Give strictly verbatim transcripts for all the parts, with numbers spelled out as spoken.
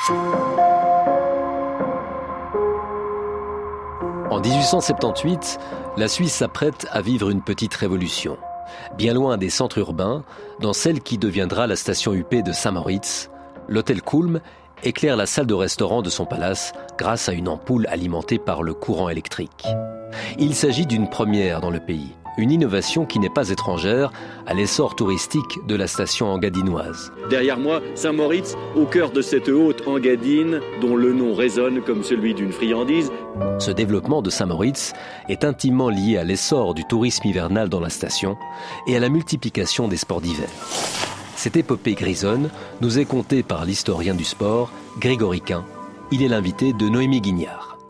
En dix-huit cent soixante-dix-huit, la Suisse s'apprête à vivre une petite révolution. Bien loin des centres urbains, dans celle qui deviendra la station U P de Saint-Moritz, l'hôtel Kulm éclaire la salle de restaurant de son palace grâce à une ampoule alimentée par le courant électrique. Il s'agit d'une première dans le pays, une innovation qui n'est pas étrangère à l'essor touristique de la station engadinoise. Derrière moi, Saint-Moritz, au cœur de cette haute engadine, dont le nom résonne comme celui d'une friandise. Ce développement de Saint-Moritz est intimement lié à l'essor du tourisme hivernal dans la station et à la multiplication des sports d'hiver. Cette épopée grisonne nous est contée par l'historien du sport, Grégory Quin. Il est l'invité de Noémie Guignard.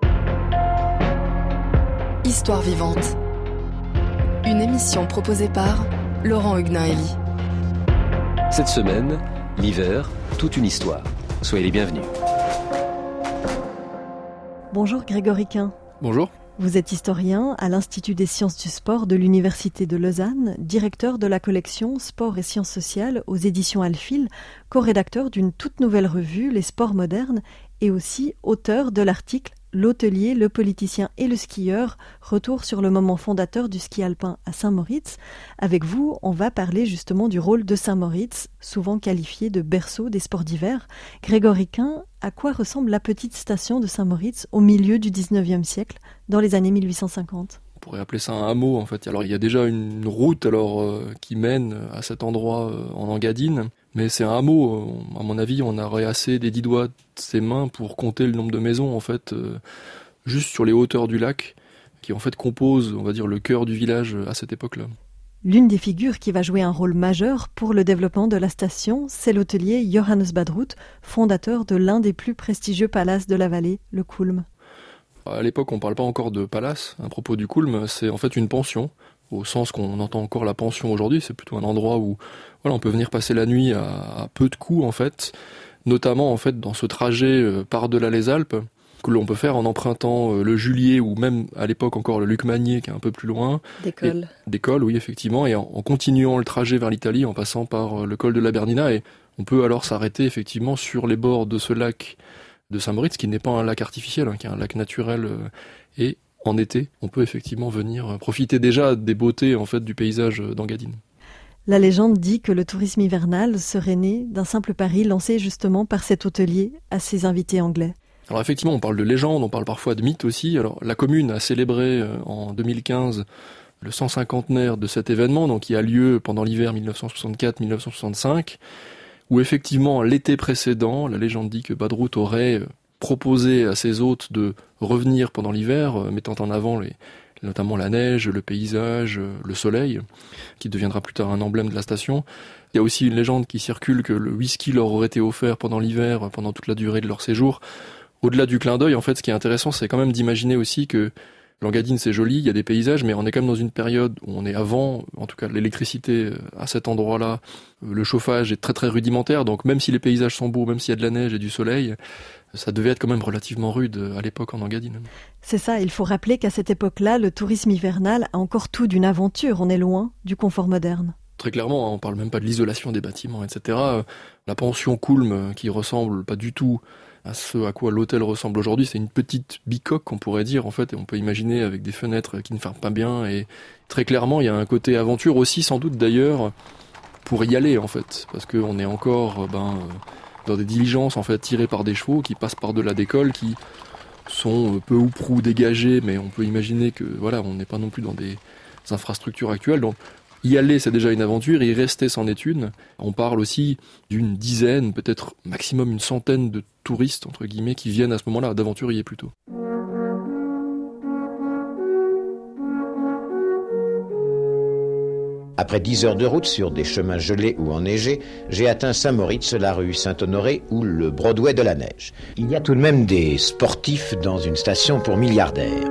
Histoire vivante. Une émission proposée par Laurent Huguenin-Elie. Cette semaine, l'hiver, toute une histoire. Soyez les bienvenus. Bonjour Grégory Quin. Bonjour. Vous êtes historien à l'Institut des sciences du sport de l'Université de Lausanne, directeur de la collection Sport et sciences sociales aux éditions Alphil, co-rédacteur d'une toute nouvelle revue, Les sports modernes, et aussi auteur de l'article L'hôtelier, le politicien et le skieur, retour sur le moment fondateur du ski alpin à Saint-Moritz. Avec vous, on va parler justement du rôle de Saint-Moritz, souvent qualifié de berceau des sports d'hiver. Grégory Quin, à quoi ressemble la petite station de Saint-Moritz au milieu du dix-neuvième siècle, dans les années mille huit cent cinquante ? On pourrait appeler ça un hameau en fait. Alors il y a déjà une route alors euh, qui mène à cet endroit euh, en Engadine, mais c'est un hameau. À mon avis, on aurait assez des dix doigts de ses mains pour compter le nombre de maisons en fait, euh, juste sur les hauteurs du lac, qui en fait composent, on va dire, le cœur du village à cette époque-là. L'une des figures qui va jouer un rôle majeur pour le développement de la station, c'est l'hôtelier Johannes Badrout, fondateur de l'un des plus prestigieux palaces de la vallée, le Kulm. À l'époque, on ne parle pas encore de palace. À propos du Kulm, c'est en fait une pension, au sens qu'on entend encore la pension aujourd'hui. C'est plutôt un endroit où voilà, on peut venir passer la nuit à, à peu de coûts, en fait, notamment en fait, dans ce trajet par-delà les Alpes, que l'on peut faire en empruntant le Julier ou même à l'époque encore le Lukmanier, qui est un peu plus loin. Des cols. Et, des cols, oui, effectivement, et en, en continuant le trajet vers l'Italie, en passant par le col de la Bernina. Et on peut alors s'arrêter effectivement sur les bords de ce lac de Saint-Moritz, qui n'est pas un lac artificiel, hein, qui est un lac naturel, euh, et en été, on peut effectivement venir profiter déjà des beautés en fait du paysage d'Engadine. La légende dit que le tourisme hivernal serait né d'un simple pari lancé justement par cet hôtelier à ses invités anglais. Alors effectivement, on parle de légende, on parle parfois de mythe aussi. Alors la commune a célébré euh, en deux mille quinze le cent cinquantenaire de cet événement, donc qui a lieu pendant l'hiver dix-neuf cent soixante-quatre dix-neuf cent soixante-cinq. Où effectivement, l'été précédent, la légende dit que Badrout aurait proposé à ses hôtes de revenir pendant l'hiver, mettant en avant les, notamment la neige, le paysage, le soleil, qui deviendra plus tard un emblème de la station. Il y a aussi une légende qui circule que le whisky leur aurait été offert pendant l'hiver, pendant toute la durée de leur séjour. Au-delà du clin d'œil, en fait, ce qui est intéressant, c'est quand même d'imaginer aussi que l'Engadine, c'est joli, il y a des paysages, mais on est quand même dans une période où on est avant, en tout cas l'électricité à cet endroit-là, le chauffage est très très rudimentaire, donc même si les paysages sont beaux, même s'il y a de la neige et du soleil, ça devait être quand même relativement rude à l'époque en Engadine. C'est ça, il faut rappeler qu'à cette époque-là, le tourisme hivernal a encore tout d'une aventure, on est loin du confort moderne. Très clairement, on parle même pas de l'isolation des bâtiments, et cetera. La pension Kulm, qui ressemble pas du tout à ce à quoi l'hôtel ressemble aujourd'hui, c'est une petite bicoque, on pourrait dire, en fait, et on peut imaginer avec des fenêtres qui ne ferment pas bien, et très clairement, il y a un côté aventure aussi, sans doute d'ailleurs, pour y aller, en fait, parce qu'on est encore ben, dans des diligences, en fait, tirées par des chevaux, qui passent par-delà des cols, qui sont peu ou prou dégagés, mais on peut imaginer que, voilà, on n'est pas non plus dans des infrastructures actuelles, donc y aller, c'est déjà une aventure, y rester, c'en est une. On parle aussi d'une dizaine, peut-être maximum une centaine de touristes, entre guillemets, qui viennent à ce moment-là, d'aventuriers plutôt. Après dix heures de route sur des chemins gelés ou enneigés, j'ai atteint Saint-Moritz, la rue Saint-Honoré ou le Broadway de la neige. Il y a tout de même des sportifs dans une station pour milliardaires.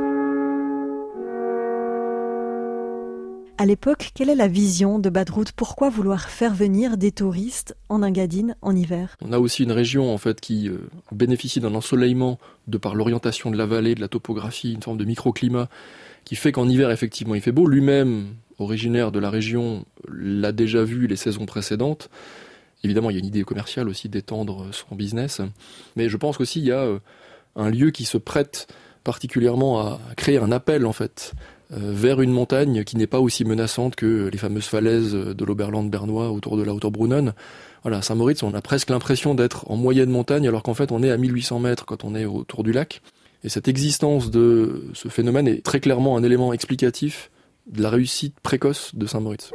À l'époque, quelle est la vision de Badrout ? Pourquoi vouloir faire venir des touristes en Engadine en hiver ? On a aussi une région en fait qui euh, bénéficie d'un ensoleillement de par l'orientation de la vallée, de la topographie, une forme de microclimat qui fait qu'en hiver effectivement il fait beau. Lui-même, originaire de la région, l'a déjà vu les saisons précédentes. Évidemment, il y a une idée commerciale aussi d'étendre son business, mais je pense qu'aussi il y a un lieu qui se prête particulièrement à créer un appel en fait euh, vers une montagne qui n'est pas aussi menaçante que les fameuses falaises de l'Oberland bernois autour de la Hauteur-Brunnen. Voilà, à Saint-Moritz, on a presque l'impression d'être en moyenne montagne alors qu'en fait on est à mille huit cents mètres quand on est autour du lac. Et cette existence de ce phénomène est très clairement un élément explicatif de la réussite précoce de Saint-Moritz.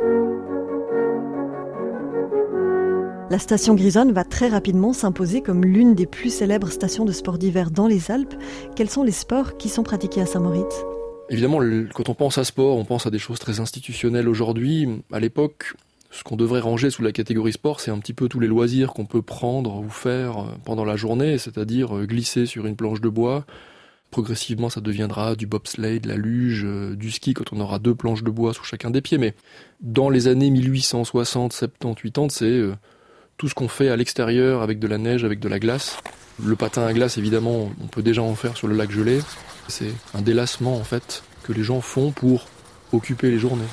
La station Grisonne va très rapidement s'imposer comme l'une des plus célèbres stations de sport d'hiver dans les Alpes. Quels sont les sports qui sont pratiqués à Saint-Moritz ? Évidemment, quand on pense à sport, on pense à des choses très institutionnelles aujourd'hui. À l'époque, ce qu'on devrait ranger sous la catégorie sport, c'est un petit peu tous les loisirs qu'on peut prendre ou faire pendant la journée, c'est-à-dire glisser sur une planche de bois. Progressivement, ça deviendra du bobsleigh, de la luge, du ski quand on aura deux planches de bois sous chacun des pieds. Mais dans les années mille huit cent soixante, soixante-dix, quatre-vingts, c'est tout ce qu'on fait à l'extérieur avec de la neige, avec de la glace. Le patin à glace, évidemment, on peut déjà en faire sur le lac gelé. C'est un délassement, en fait, que les gens font pour occuper les journées.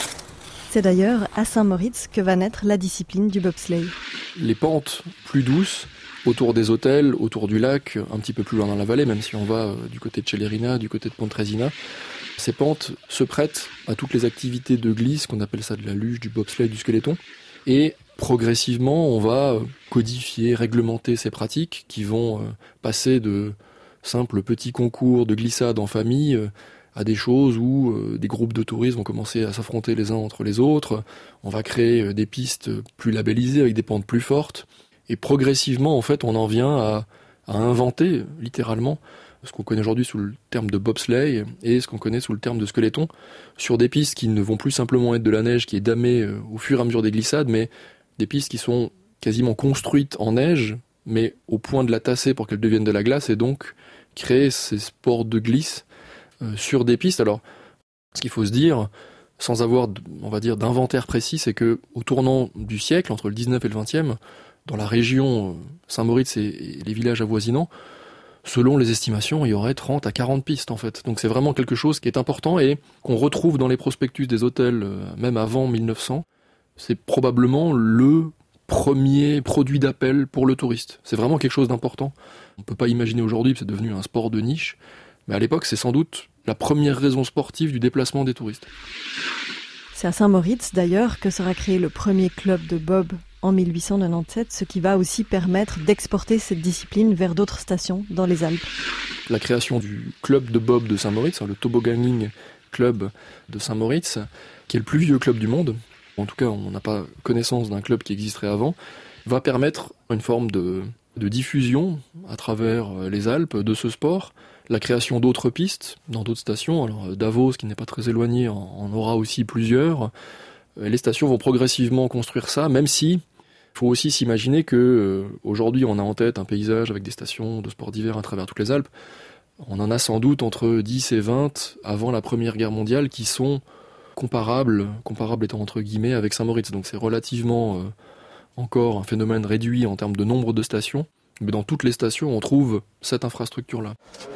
C'est d'ailleurs à Saint-Moritz que va naître la discipline du bobsleigh. Les pentes plus douces, autour des hôtels, autour du lac, un petit peu plus loin dans la vallée, même si on va du côté de Celerina, du côté de Pontresina, ces pentes se prêtent à toutes les activités de glisse, qu'on appelle ça de la luge, du bobsleigh, du skeleton. Et progressivement, on va codifier, réglementer ces pratiques qui vont passer de simples petits concours de glissade en famille à des choses où des groupes de touristes vont commencer à s'affronter les uns entre les autres. On va créer des pistes plus labellisées avec des pentes plus fortes. Et progressivement, en fait, on en vient à, à inventer, littéralement, ce qu'on connaît aujourd'hui sous le terme de bobsleigh et ce qu'on connaît sous le terme de skeleton, sur des pistes qui ne vont plus simplement être de la neige qui est damée au fur et à mesure des glissades, mais des pistes qui sont quasiment construites en neige, mais au point de la tasser pour qu'elle devienne de la glace, et donc créer ces sports de glisse euh, sur des pistes. Alors, ce qu'il faut se dire, sans avoir, on va dire, d'inventaire précis, c'est que au tournant du siècle, entre le dix-neuvième et le vingtième, dans la région Saint-Moritz et, et les villages avoisinants, selon les estimations, il y aurait trente à quarante pistes en fait. Donc c'est vraiment quelque chose qui est important et qu'on retrouve dans les prospectus des hôtels, euh, même avant mille neuf cents. C'est probablement le premier produit d'appel pour le touriste. C'est vraiment quelque chose d'important. On ne peut pas imaginer aujourd'hui que c'est devenu un sport de niche, mais à l'époque, c'est sans doute la première raison sportive du déplacement des touristes. C'est à Saint-Moritz, d'ailleurs, que sera créé le premier club de bob en mille huit cent quatre-vingt-dix-sept, ce qui va aussi permettre d'exporter cette discipline vers d'autres stations dans les Alpes. La création du club de bob de Saint-Moritz, le Tobogganing Club de Saint-Moritz, qui est le plus vieux club du monde, en tout cas on n'a pas connaissance d'un club qui existerait avant, va permettre une forme de, de diffusion à travers les Alpes de ce sport, la création d'autres pistes dans d'autres stations. Alors Davos, qui n'est pas très éloigné, en, en aura aussi plusieurs. Les stations vont progressivement construire ça, même si il faut aussi s'imaginer que euh, aujourd'hui on a en tête un paysage avec des stations de sport d'hiver à travers toutes les Alpes. On en a sans doute entre dix et vingt avant la Première Guerre mondiale qui sont comparables, comparables étant entre guillemets avec Saint-Moritz. Donc c'est relativement euh, encore un phénomène réduit en termes de nombre de stations, mais dans toutes les stations on trouve cette infrastructure-là.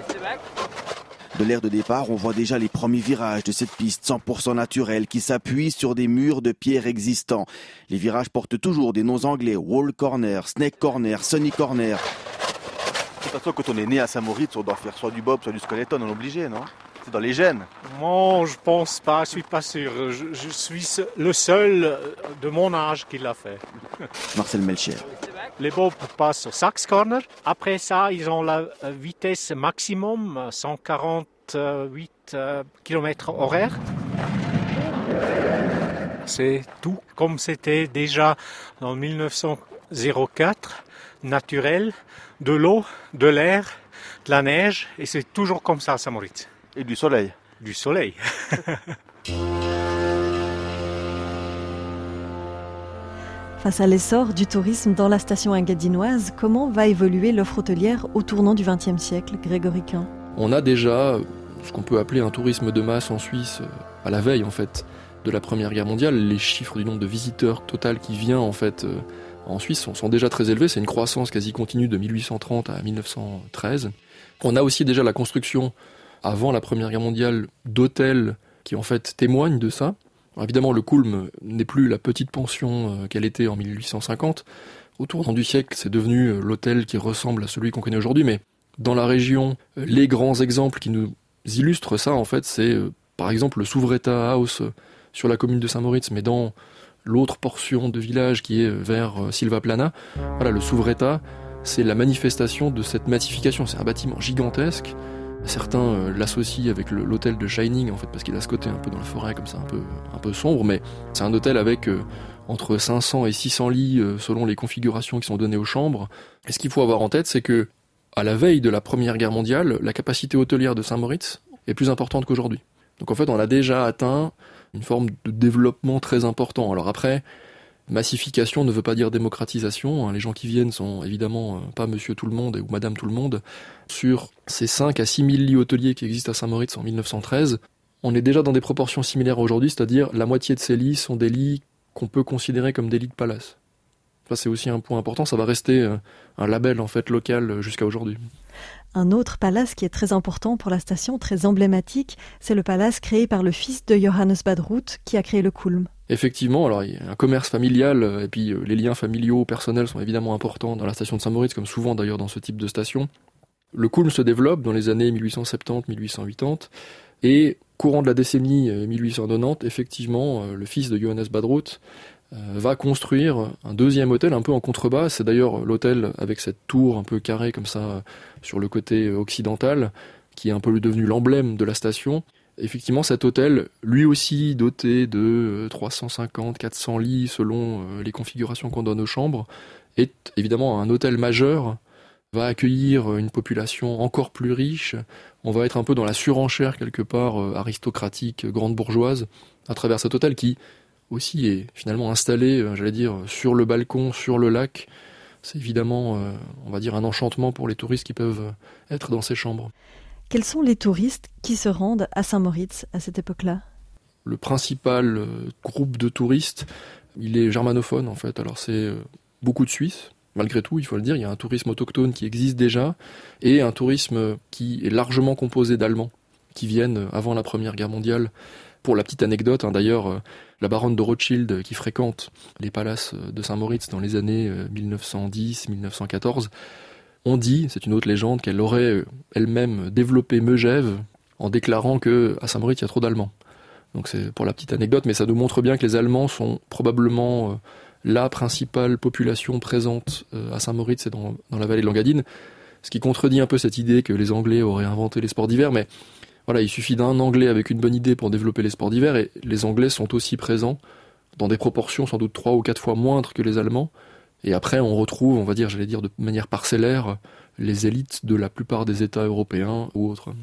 De l'aire de départ, on voit déjà les premiers virages de cette piste cent pour cent naturelle qui s'appuie sur des murs de pierre existants. Les virages portent toujours des noms anglais, Wall Corner, Snake Corner, Sunny Corner. De toute façon, quand on est né à Saint-Moritz, on doit faire soit du bob, soit du skeleton, on est obligé, non ? C'est dans les gènes. Moi, je pense pas, je suis pas sûr. Je, je suis le seul de mon âge qui l'a fait. Marcel Melcher. Les bobs passent au Sax Corner. Après ça, ils ont la vitesse maximum, cent quarante-huit kilomètres horaire. C'est tout comme c'était déjà en mille neuf cent quatre, naturel, de l'eau, de l'air, de la neige, et c'est toujours comme ça à Saint-Moritz. Et du soleil. Du soleil. Face à l'essor du tourisme dans la station engadinoise, comment va évoluer l'offre hôtelière au tournant du vingtième siècle, Grégory Quin ? On a déjà ce qu'on peut appeler un tourisme de masse en Suisse, à la veille en fait de la Première Guerre mondiale. Les chiffres du nombre de visiteurs total qui vient en fait en Suisse sont, sont déjà très élevés. C'est une croissance quasi continue de mille huit cent trente à mille neuf cent treize. On a aussi déjà la construction avant la Première Guerre mondiale d'hôtels qui en fait témoignent de ça. Alors évidemment, le Kulm n'est plus la petite pension qu'elle était en mille huit cent cinquante. Au tournant du siècle, c'est devenu l'hôtel qui ressemble à celui qu'on connaît aujourd'hui, mais dans la région, les grands exemples qui nous illustrent ça, en fait, c'est par exemple le Souvretta House sur la commune de Saint-Moritz, mais dans l'autre portion de village qui est vers Silvaplana. Voilà, le Souvretta, c'est la manifestation de cette massification. C'est un bâtiment gigantesque. Certains euh, l'associent avec le, l'hôtel de Shining, en fait, parce qu'il a ce côté un peu dans la forêt, comme ça, un peu, un peu sombre, mais c'est un hôtel avec euh, entre cinq cents et six cents lits, euh, selon les configurations qui sont données aux chambres. Et ce qu'il faut avoir en tête, c'est que, à la veille de la Première Guerre mondiale, la capacité hôtelière de Saint-Moritz est plus importante qu'aujourd'hui. Donc en fait, on a déjà atteint une forme de développement très important. Alors après, massification ne veut pas dire démocratisation. Les gens qui viennent sont évidemment pas monsieur tout le monde ou madame tout le monde. Sur ces cinq à six mille lits hôteliers qui existent à Saint-Moritz en mille neuf cent treize, on est déjà dans des proportions similaires aujourd'hui, c'est-à-dire la moitié de ces lits sont des lits qu'on peut considérer comme des lits de palace. Ça, c'est aussi un point important. Ça va rester un label en fait local jusqu'à aujourd'hui. Un autre palace qui est très important pour la station, très emblématique, c'est le palace créé par le fils de Johannes Badrout qui a créé le Kulm. Effectivement, alors il y a un commerce familial et puis les liens familiaux, personnels sont évidemment importants dans la station de Saint-Moritz, comme souvent d'ailleurs dans ce type de station. Le Kulm se développe dans les années mille huit cent soixante-dix à mille huit cent quatre-vingts et courant de la décennie mille huit cent quatre-vingt-dix, effectivement, le fils de Johannes Badrout va construire un deuxième hôtel un peu en contrebas. C'est d'ailleurs l'hôtel avec cette tour un peu carrée comme ça sur le côté occidental qui est un peu devenu l'emblème de la station. Effectivement, cet hôtel, lui aussi doté de trois cent cinquante à quatre cents lits selon les configurations qu'on donne aux chambres, est évidemment un hôtel majeur, va accueillir une population encore plus riche. On va être un peu dans la surenchère quelque part aristocratique, grande bourgeoise, à travers cet hôtel qui aussi est finalement installé, j'allais dire, sur le balcon, sur le lac. C'est évidemment, euh, on va dire, un enchantement pour les touristes qui peuvent être dans ces chambres. Quels sont les touristes qui se rendent à Saint-Moritz à cette époque-là ? Le principal euh, groupe de touristes, il est germanophone en fait. Alors c'est euh, beaucoup de Suisses, malgré tout, il faut le dire. Il y a un tourisme autochtone qui existe déjà et un tourisme qui est largement composé d'Allemands qui viennent avant la Première Guerre mondiale. Pour la petite anecdote, hein, d'ailleurs, euh, la baronne de Rothschild qui fréquente les palaces de Saint-Moritz dans les années euh, mille neuf cent dix à mille neuf cent quatorze, on dit, c'est une autre légende, qu'elle aurait euh, elle-même développé Megève en déclarant que à Saint-Moritz il y a trop d'Allemands. Donc c'est pour la petite anecdote, mais ça nous montre bien que les Allemands sont probablement euh, la principale population présente euh, à Saint-Moritz et dans, dans la vallée de l'Engadine, ce qui contredit un peu cette idée que les Anglais auraient inventé les sports d'hiver, mais voilà, il suffit d'un Anglais avec une bonne idée pour développer les sports d'hiver, et les Anglais sont aussi présents dans des proportions sans doute trois ou quatre fois moindres que les Allemands. Et après, on retrouve, on va dire, j'allais dire de manière parcellaire, les élites de la plupart des États européens ou autres.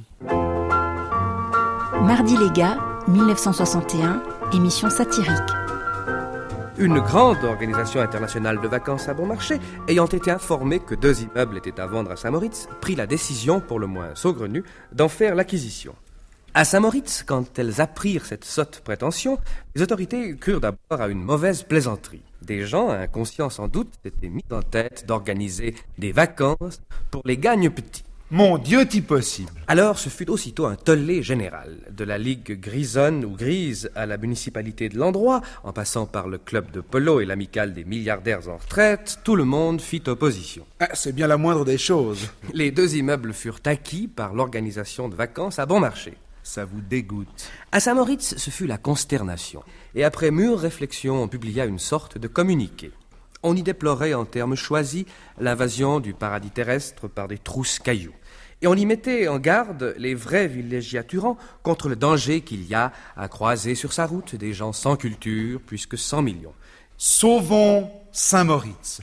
Mardi les gars, mille neuf cent soixante et un, émission satirique. Une grande organisation internationale de vacances à bon marché, ayant été informée que deux immeubles étaient à vendre à Saint-Moritz, prit la décision, pour le moins saugrenue, d'en faire l'acquisition. À Saint-Moritz, quand elles apprirent cette sotte prétention, les autorités crurent d'abord à une mauvaise plaisanterie. Des gens, inconscients sans doute, s'étaient mis en tête d'organiser des vacances pour les gagnes petits. Mon Dieu, t'y possible. Alors, ce fut aussitôt un tollé général. De la Ligue grisonne ou grise à la municipalité de l'endroit, en passant par le club de polo et l'amicale des milliardaires en retraite, tout le monde fit opposition. Ah, c'est bien la moindre des choses. Les deux immeubles furent acquis par l'organisation de vacances à bon marché. Ça vous dégoûte. À Saint-Moritz, ce fut la consternation. Et après mûre réflexion, on publia une sorte de communiqué. On y déplorait en termes choisis l'invasion du paradis terrestre par des trousses cailloux. Et on y mettait en garde les vrais villégiaturants contre le danger qu'il y a à croiser sur sa route des gens sans culture, plus que cent millions. Sauvons Saint-Moritz.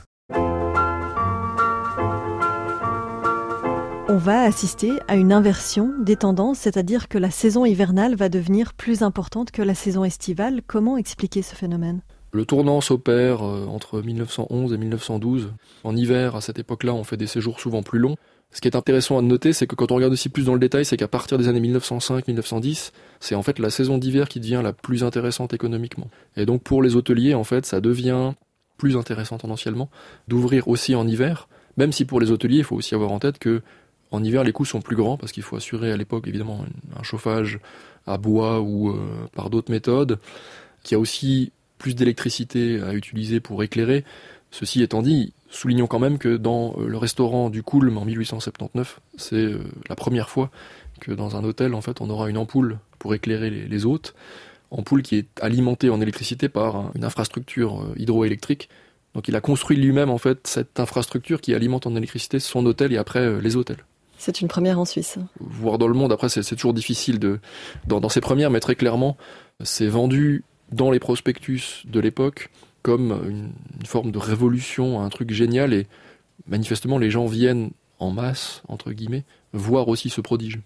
On va assister à une inversion des tendances, c'est-à-dire que la saison hivernale va devenir plus importante que la saison estivale. Comment expliquer ce phénomène ? Le tournant s'opère entre mille neuf cent onze et mille neuf cent douze. En hiver, à cette époque-là, on fait des séjours souvent plus longs. Ce qui est intéressant à noter, c'est que quand on regarde aussi plus dans le détail, c'est qu'à partir des années mille neuf cent cinq à mille neuf cent dix, c'est en fait la saison d'hiver qui devient la plus intéressante économiquement. Et donc pour les hôteliers, en fait, ça devient plus intéressant tendanciellement d'ouvrir aussi en hiver, même si pour les hôteliers, il faut aussi avoir en tête que en hiver, les coûts sont plus grands parce qu'il faut assurer à l'époque, évidemment, un chauffage à bois ou euh, par d'autres méthodes. qu'il y a aussi plus d'électricité à utiliser pour éclairer. Ceci étant dit, soulignons quand même que dans le restaurant du Kulm en mille huit cent soixante-dix-neuf, c'est la première fois que dans un hôtel, en fait, on aura une ampoule pour éclairer les, les hôtes, ampoule qui est alimentée en électricité par une infrastructure hydroélectrique. Donc il a construit lui-même, en fait, cette infrastructure qui alimente en électricité son hôtel et après les hôtels. C'est une première en Suisse. Voire dans le monde, après c'est, c'est toujours difficile de, dans, dans ces premières, mais très clairement, c'est vendu dans les prospectus de l'époque comme une, une forme de révolution, un truc génial, et manifestement les gens viennent en masse, entre guillemets, voir aussi ce prodige.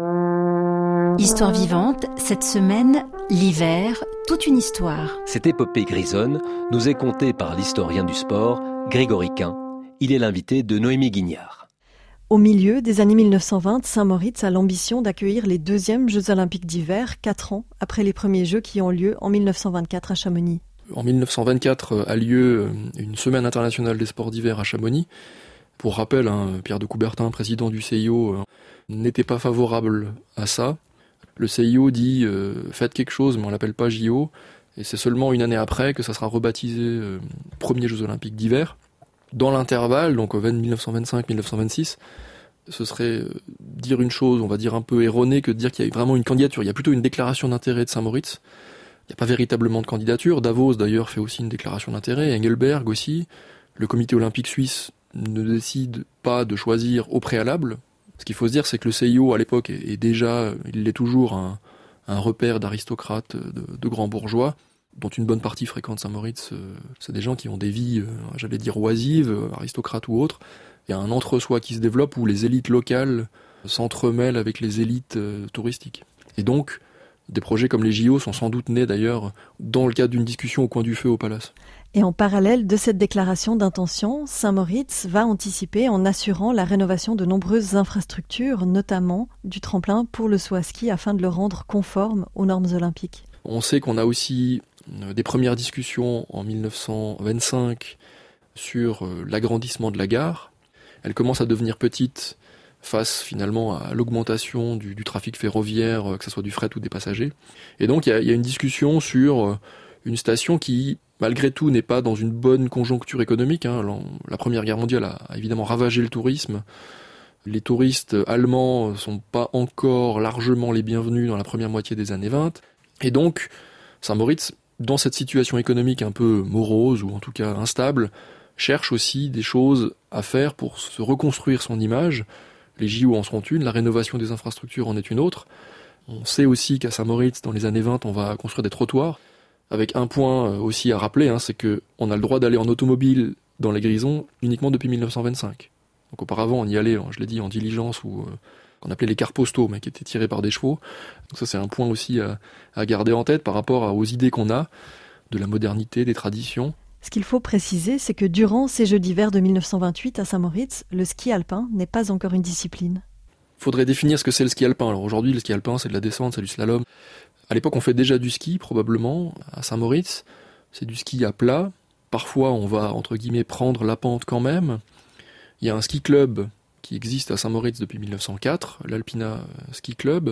Histoire vivante, cette semaine, l'hiver, toute une histoire. Cette épopée grisonne nous est contée par l'historien du sport, Grégory Quin. Il est l'invité de Noémie Guignard. Au milieu des années mille neuf cent vingt, Saint-Moritz a l'ambition d'accueillir les deuxièmes Jeux Olympiques d'hiver, quatre ans après les premiers Jeux qui ont lieu en mille neuf cent vingt-quatre à Chamonix. En mille neuf cent vingt-quatre a lieu une semaine internationale des sports d'hiver à Chamonix. Pour rappel, hein, Pierre de Coubertin, président du C I O, euh, n'était pas favorable à ça. Le C I O dit euh, « faites quelque chose, mais on l'appelle pas J O ». Et c'est seulement une année après que ça sera rebaptisé euh, premiers Jeux Olympiques d'hiver. Dans l'intervalle, donc au mille neuf cent vingt-cinq mille neuf cent vingt-six, ce serait euh, dire une chose, on va dire un peu erronée, que de dire qu'il y a vraiment une candidature. Il y a plutôt une déclaration d'intérêt de Saint-Moritz. Il n'y a pas véritablement de candidature. Davos, d'ailleurs, fait aussi une déclaration d'intérêt. Engelberg aussi. Le comité olympique suisse ne décide pas de choisir au préalable. Ce qu'il faut se dire, c'est que le C I O, à l'époque, est, est déjà, il l'est toujours, un, un repère d'aristocrates, de, de grands bourgeois, dont une bonne partie fréquente Saint-Moritz. Euh, c'est des gens qui ont des vies, euh, j'allais dire, oisives, euh, aristocrates ou autres. Il y a un entre-soi qui se développe où les élites locales s'entremêlent avec les élites euh, touristiques. Et donc, des projets comme les J O sont sans doute nés d'ailleurs dans le cadre d'une discussion au coin du feu au Palace. Et en parallèle de cette déclaration d'intention, Saint-Moritz va anticiper en assurant la rénovation de nombreuses infrastructures, notamment du tremplin pour le saut à ski afin de le rendre conforme aux normes olympiques. On sait qu'on a aussi des premières discussions en mille neuf cent vingt-cinq sur l'agrandissement de la gare. Elle commence à devenir petite face finalement à l'augmentation du, du trafic ferroviaire, que ce soit du fret ou des passagers. Et donc il y a, il y a une discussion sur une station qui, malgré tout, n'est pas dans une bonne conjoncture économique. Hein. La Première Guerre mondiale a, a évidemment ravagé le tourisme. Les touristes allemands sont pas encore largement les bienvenus dans la première moitié des années vingt. Et donc, Saint-Moritz, dans cette situation économique un peu morose, ou en tout cas instable, cherche aussi des choses à faire pour se reconstruire son image. Les J O en seront une, la rénovation des infrastructures en est une autre. On sait aussi qu'à Saint-Moritz, dans les années vingt, on va construire des trottoirs, avec un point aussi à rappeler, hein, c'est qu'on a le droit d'aller en automobile dans les Grisons uniquement depuis mille neuf cent vingt-cinq. Donc auparavant, on y allait, je l'ai dit, en diligence, ou euh, qu'on appelait les cars postaux, mais qui étaient tirés par des chevaux. Donc ça, c'est un point aussi à, à garder en tête par rapport à, aux idées qu'on a de la modernité, des traditions. Ce qu'il faut préciser, c'est que durant ces Jeux d'hiver de mille neuf cent vingt-huit à Saint-Moritz, le ski alpin n'est pas encore une discipline. Il faudrait définir ce que c'est le ski alpin. Alors aujourd'hui, le ski alpin, c'est de la descente, c'est du slalom. À l'époque, on fait déjà du ski, probablement, à Saint-Moritz. C'est du ski à plat. Parfois, on va, entre guillemets, prendre la pente quand même. Il y a un ski club qui existe à Saint-Moritz depuis mille neuf cent quatre, l'Alpina Ski Club.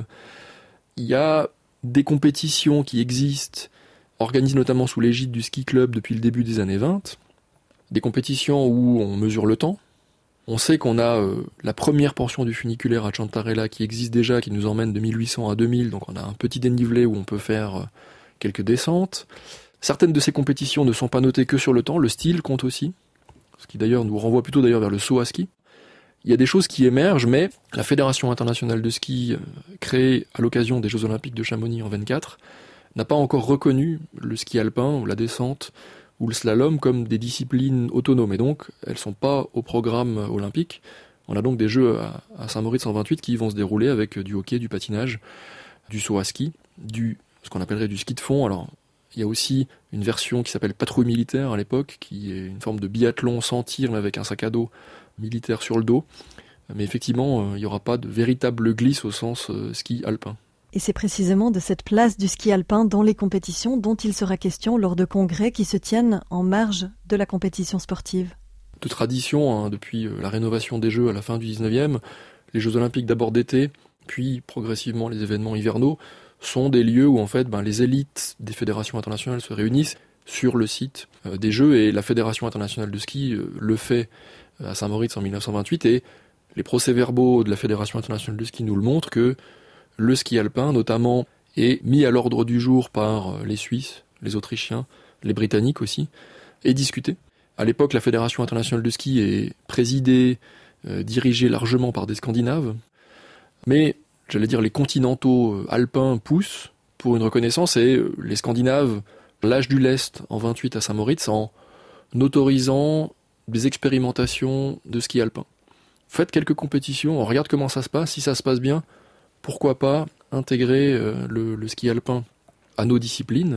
Il y a des compétitions qui existent, organisées notamment sous l'égide du ski club depuis le début des années vingt. Des compétitions où on mesure le temps. On sait qu'on a euh, la première portion du funiculaire à Ciantarella qui existe déjà, qui nous emmène de mille huit cents à deux mille, donc on a un petit dénivelé où on peut faire euh, quelques descentes. Certaines de ces compétitions ne sont pas notées que sur le temps, le style compte aussi, ce qui d'ailleurs nous renvoie plutôt d'ailleurs vers le saut à ski. Il y a des choses qui émergent, mais la Fédération internationale de ski, euh, créée à l'occasion des Jeux Olympiques de Chamonix en vingt-quatre, n'a pas encore reconnu le ski alpin ou la descente ou le slalom comme des disciplines autonomes, et donc elles sont pas au programme olympique. On a donc des Jeux à, à Saint-Moritz en vingt-huit qui vont se dérouler avec du hockey, du patinage, du saut à ski, du ce qu'on appellerait du ski de fond. Alors il y a aussi une version qui s'appelle patrouille militaire à l'époque, qui est une forme de biathlon sans tir mais avec un sac à dos militaire sur le dos. Mais effectivement, euh, il n'y aura pas de véritable glisse au sens euh, ski alpin. Et c'est précisément de cette place du ski alpin dans les compétitions dont il sera question lors de congrès qui se tiennent en marge de la compétition sportive. De tradition, hein, depuis la rénovation des Jeux à la fin du dix-neuvième, les Jeux Olympiques d'abord d'été, puis progressivement les événements hivernaux, sont des lieux où en fait ben, les élites des fédérations internationales se réunissent sur le site euh, des Jeux, et la Fédération internationale de ski euh, le fait à Saint-Moritz en dix-neuf cent vingt-huit, et les procès-verbaux de la Fédération internationale de ski nous le montrent que le ski alpin notamment est mis à l'ordre du jour par les Suisses, les Autrichiens, les Britanniques aussi, et discuté. À l'époque, la Fédération internationale de ski est présidée, euh, dirigée largement par des Scandinaves, mais j'allais dire les continentaux alpins poussent pour une reconnaissance, et les Scandinaves lâchent du lest en vingt-huit à Saint-Moritz en autorisant des expérimentations de ski alpin. Faites quelques compétitions, on regarde comment ça se passe, si ça se passe bien, pourquoi pas intégrer euh, le, le ski alpin à nos disciplines.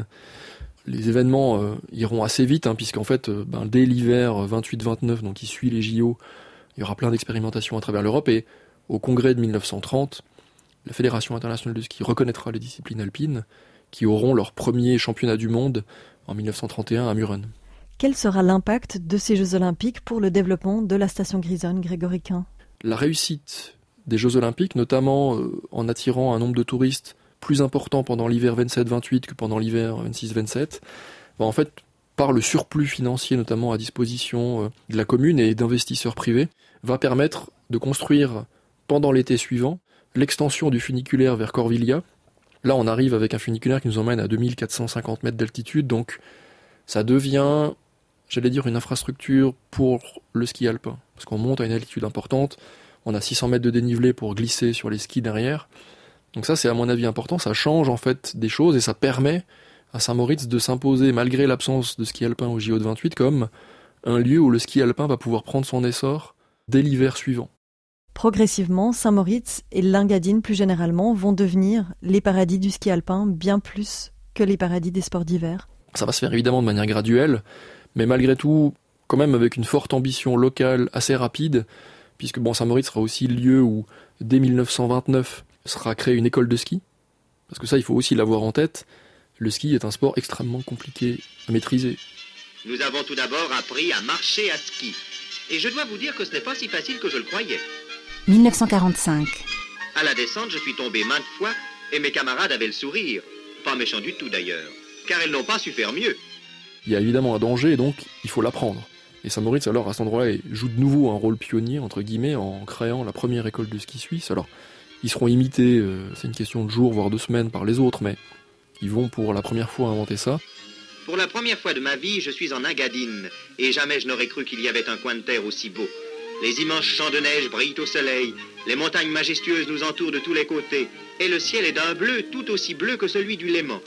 Les événements euh, iront assez vite, hein, puisqu'en fait, euh, ben, dès l'hiver vingt-huit vingt-neuf, donc qui suit les J O, il y aura plein d'expérimentations à travers l'Europe, et au congrès de dix-neuf cent trente, la Fédération internationale de ski reconnaîtra les disciplines alpines qui auront leur premier championnat du monde en dix-neuf cent trente et un à Mürren. Quel sera l'impact de ces Jeux Olympiques pour le développement de la station grisonne, Grégory Quin ? La réussite des Jeux Olympiques, notamment euh, en attirant un nombre de touristes plus important pendant l'hiver vingt-sept vingt-huit que pendant l'hiver vingt-six vingt-sept, bah en fait, par le surplus financier notamment à disposition euh, de la commune et d'investisseurs privés, va permettre de construire pendant l'été suivant l'extension du funiculaire vers Corvillia. Là, on arrive avec un funiculaire qui nous emmène à deux mille quatre cent cinquante mètres d'altitude, donc ça devient, j'allais dire, une infrastructure pour le ski alpin, parce qu'on monte à une altitude importante, on a six cents mètres de dénivelé pour glisser sur les skis derrière. Donc ça, c'est à mon avis important, ça change en fait des choses, et ça permet à Saint-Moritz de s'imposer, malgré l'absence de ski alpin au J O de vingt-huit, comme un lieu où le ski alpin va pouvoir prendre son essor dès l'hiver suivant. Progressivement, Saint-Moritz et l'Engadine plus généralement vont devenir les paradis du ski alpin bien plus que les paradis des sports d'hiver. Ça va se faire évidemment de manière graduelle, mais malgré tout, quand même avec une forte ambition locale assez rapide, puisque bon, Saint-Moritz sera aussi le lieu où, dès dix-neuf cent vingt-neuf, sera créée une école de ski, parce que ça, il faut aussi l'avoir en tête, le ski est un sport extrêmement compliqué à maîtriser. Nous avons tout d'abord appris à marcher à ski, et je dois vous dire que ce n'est pas si facile que je le croyais. dix-neuf cent quarante-cinq. À la descente, je suis tombé maintes fois, et mes camarades avaient le sourire. Pas méchant du tout d'ailleurs, car elles n'ont pas su faire mieux. Il y a évidemment un danger, et donc il faut l'apprendre. Et Saint-Moritz, alors, à cet endroit-là, joue de nouveau un rôle pionnier, entre guillemets, en créant la première école de ski suisse. Alors, ils seront imités, euh, c'est une question de jours, voire de semaines, par les autres, mais ils vont pour la première fois inventer ça. Pour la première fois de ma vie, je suis en Engadine, et jamais je n'aurais cru qu'il y avait un coin de terre aussi beau. Les immenses champs de neige brillent au soleil, les montagnes majestueuses nous entourent de tous les côtés, et le ciel est d'un bleu tout aussi bleu que celui du Léman.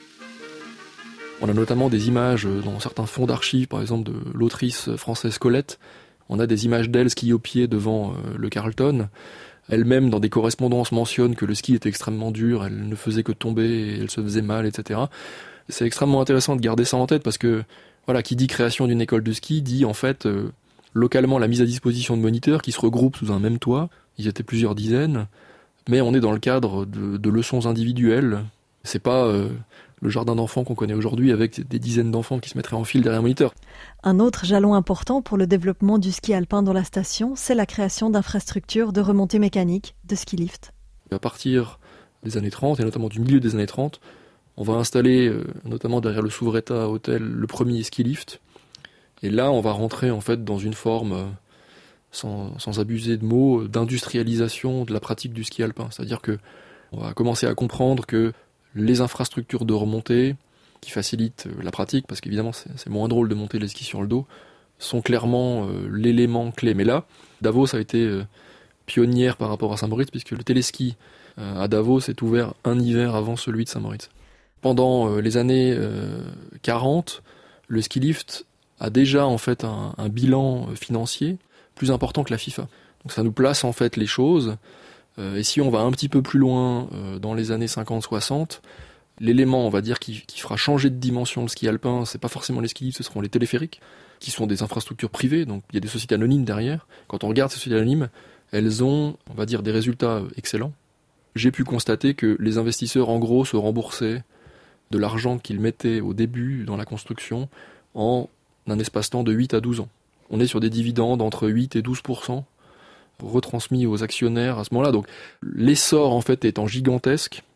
On a notamment des images dans certains fonds d'archives, par exemple de l'autrice française Colette. On a des images d'elle ski au pied devant euh, le Carlton. Elle-même, dans des correspondances, mentionne que le ski était extrêmement dur, elle ne faisait que tomber, et elle se faisait mal, et cetera. C'est extrêmement intéressant de garder ça en tête, parce que, voilà, qui dit création d'une école de ski, dit en fait, euh, localement, la mise à disposition de moniteurs qui se regroupent sous un même toit. Ils étaient plusieurs dizaines, mais on est dans le cadre de, de leçons individuelles. C'est pas euh, le jardin d'enfants qu'on connaît aujourd'hui avec des dizaines d'enfants qui se mettraient en file derrière un moniteur. Un autre jalon important pour le développement du ski alpin dans la station, c'est la création d'infrastructures de remontée mécanique, de ski lift. À partir des années trente, et notamment du milieu des années trente, on va installer, euh, notamment derrière le Souvretta Hotel, le premier ski lift. Et là, on va rentrer en fait dans une forme, euh, sans, sans abuser de mots, d'industrialisation de la pratique du ski alpin. C'est-à-dire que on va commencer à comprendre que les infrastructures de remontée, qui facilitent la pratique, parce qu'évidemment c'est, c'est moins drôle de monter les skis sur le dos, sont clairement euh, l'élément clé. Mais là, Davos a été euh, pionnière par rapport à Saint-Moritz, puisque le téléski euh, à Davos est ouvert un hiver avant celui de Saint-Moritz. Pendant euh, les années euh, quarante, le ski lift a déjà en fait un, un bilan financier plus important que la FIFA. Donc ça nous place en fait les choses. Euh, et si on va un petit peu plus loin euh, dans les années cinquante soixante, l'élément, on va dire, qui, qui fera changer de dimension le ski alpin, c'est pas forcément les ski lifts, ce seront les téléphériques, qui sont des infrastructures privées, donc il y a des sociétés anonymes derrière. Quand on regarde ces sociétés anonymes, elles ont, on va dire, des résultats excellents. J'ai pu constater que les investisseurs, en gros, se remboursaient de l'argent qu'ils mettaient au début dans la construction en un espace-temps de huit à douze ans. On est sur des dividendes entre huit et douze pour cent retransmis aux actionnaires à ce moment-là. Donc l'essor en fait étant gigantesque,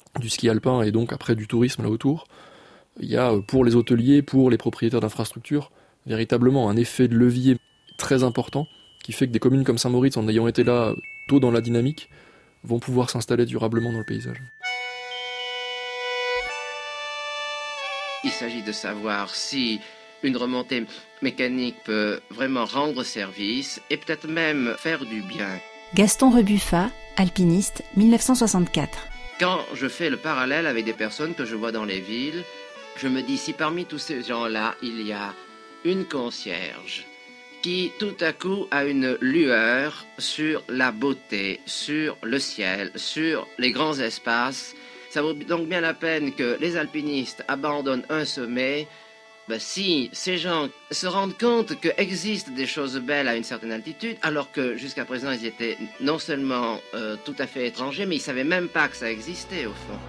du ski alpin et donc après du tourisme là autour, il y a pour les hôteliers, pour les propriétaires d'infrastructures, véritablement un effet de levier très important qui fait que des communes comme Saint-Moritz, en ayant été là tôt dans la dynamique, vont pouvoir s'installer durablement dans le paysage. Il s'agit de savoir si une remontée mécanique peut vraiment rendre service et peut-être même faire du bien. Gaston Rebuffat, alpiniste, dix-neuf cent soixante-quatre. Quand je fais le parallèle avec des personnes que je vois dans les villes, je me dis si parmi tous ces gens-là, il y a une concierge qui tout à coup a une lueur sur la beauté, sur le ciel, sur les grands espaces. Ça vaut donc bien la peine que les alpinistes abandonnent un sommet. Ben, si ces gens se rendent compte qu'existent des choses belles à une certaine altitude, alors que jusqu'à présent ils étaient non seulement euh, tout à fait étrangers, mais ils ne savaient même pas que ça existait au fond.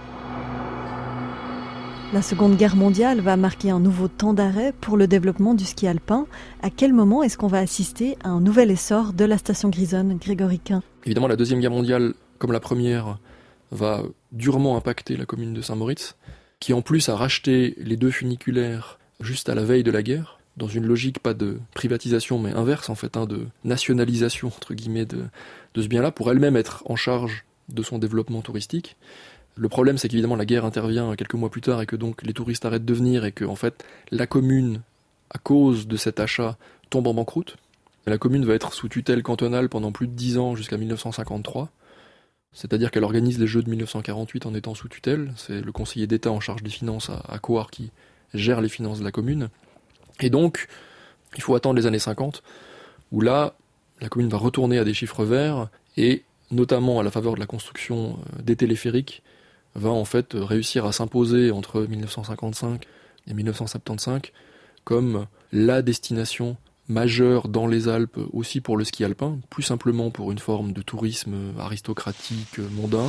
La Seconde Guerre mondiale va marquer un nouveau temps d'arrêt pour le développement du ski alpin. À quel moment est-ce qu'on va assister à un nouvel essor de la station grisonne, Grégory Quin ? Évidemment, la Deuxième Guerre mondiale, comme la première, va durement impacter la commune de Saint-Moritz, qui en plus a racheté les deux funiculaires juste à la veille de la guerre, dans une logique pas de privatisation mais inverse en fait, hein, de nationalisation entre guillemets de, de ce bien-là, pour elle-même être en charge de son développement touristique. Le problème, c'est qu'évidemment la guerre intervient quelques mois plus tard et que donc les touristes arrêtent de venir et que en fait la commune, à cause de cet achat, tombe en banqueroute. La commune va être sous tutelle cantonale pendant plus de dix ans jusqu'à dix-neuf cent cinquante-trois. C'est-à-dire qu'elle organise les Jeux de dix-neuf cent quarante-huit en étant sous tutelle. C'est le conseiller d'État en charge des finances à, à Coire qui gère les finances de la commune. Et donc, il faut attendre les années cinquante, où là, la commune va retourner à des chiffres verts et, notamment à la faveur de la construction des téléphériques, va en fait réussir à s'imposer entre dix-neuf cent cinquante-cinq et dix-neuf cent soixante-quinze comme la destination majeure dans les Alpes aussi pour le ski alpin, plus simplement pour une forme de tourisme aristocratique mondain.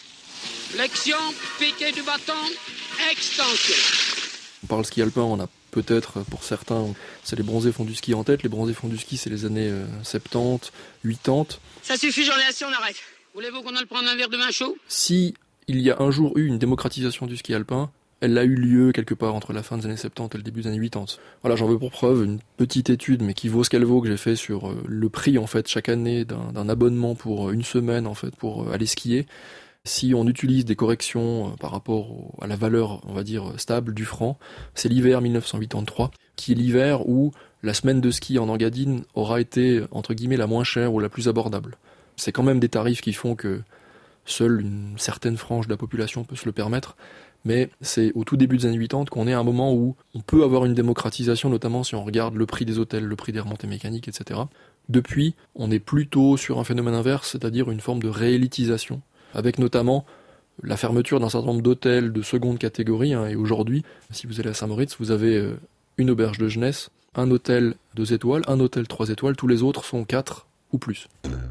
Flexion, piqué du bâton, extension. On parle ski alpin, on a peut-être, pour certains, c'est les bronzés font du ski en tête. Les bronzés font du ski, c'est les années soixante-dix, quatre-vingts. Ça suffit, j'en ai assez, on arrête. Voulez-vous qu'on aille prendre un verre de vin chaud ? Si il y a un jour eu une démocratisation du ski alpin, elle a eu lieu quelque part entre la fin des années soixante-dix et le début des années quatre-vingts. Voilà, j'en veux pour preuve une petite étude, mais qui vaut ce qu'elle vaut, que j'ai fait sur le prix, en fait, chaque année d'un, d'un abonnement pour une semaine, en fait, pour aller skier. Si on utilise des corrections par rapport au, à la valeur, on va dire, stable du franc, c'est l'hiver dix-neuf cent quatre-vingt-treize, qui est l'hiver où la semaine de ski en Engadine aura été, entre guillemets, la moins chère ou la plus abordable. C'est quand même des tarifs qui font que seule une certaine frange de la population peut se le permettre, mais c'est au tout début des années quatre-vingt qu'on est à un moment où on peut avoir une démocratisation, notamment si on regarde le prix des hôtels, le prix des remontées mécaniques, et cetera. Depuis, on est plutôt sur un phénomène inverse, c'est-à-dire une forme de réélitisation, avec notamment la fermeture d'un certain nombre d'hôtels de seconde catégorie, hein, et aujourd'hui, si vous allez à Saint-Moritz, vous avez une auberge de jeunesse, un hôtel deux étoiles, un hôtel trois étoiles, tous les autres sont quatre ou plus.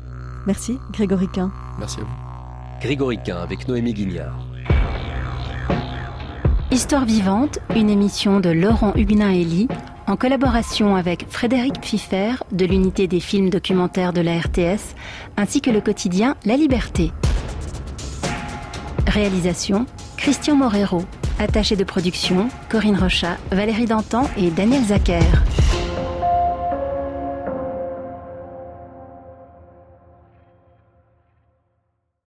Merci Grégory Quin. Merci à vous. Grégory Quin avec Noémie Guignard. Histoire vivante, une émission de Laurent Huguenin-Elie, en collaboration avec Frédéric Pfiffer de l'unité des films documentaires de la R T S, ainsi que le quotidien La Liberté. Réalisation, Christian Morero. Attaché de production, Corinne Rochat, Valérie Dantan et Daniel Zacher.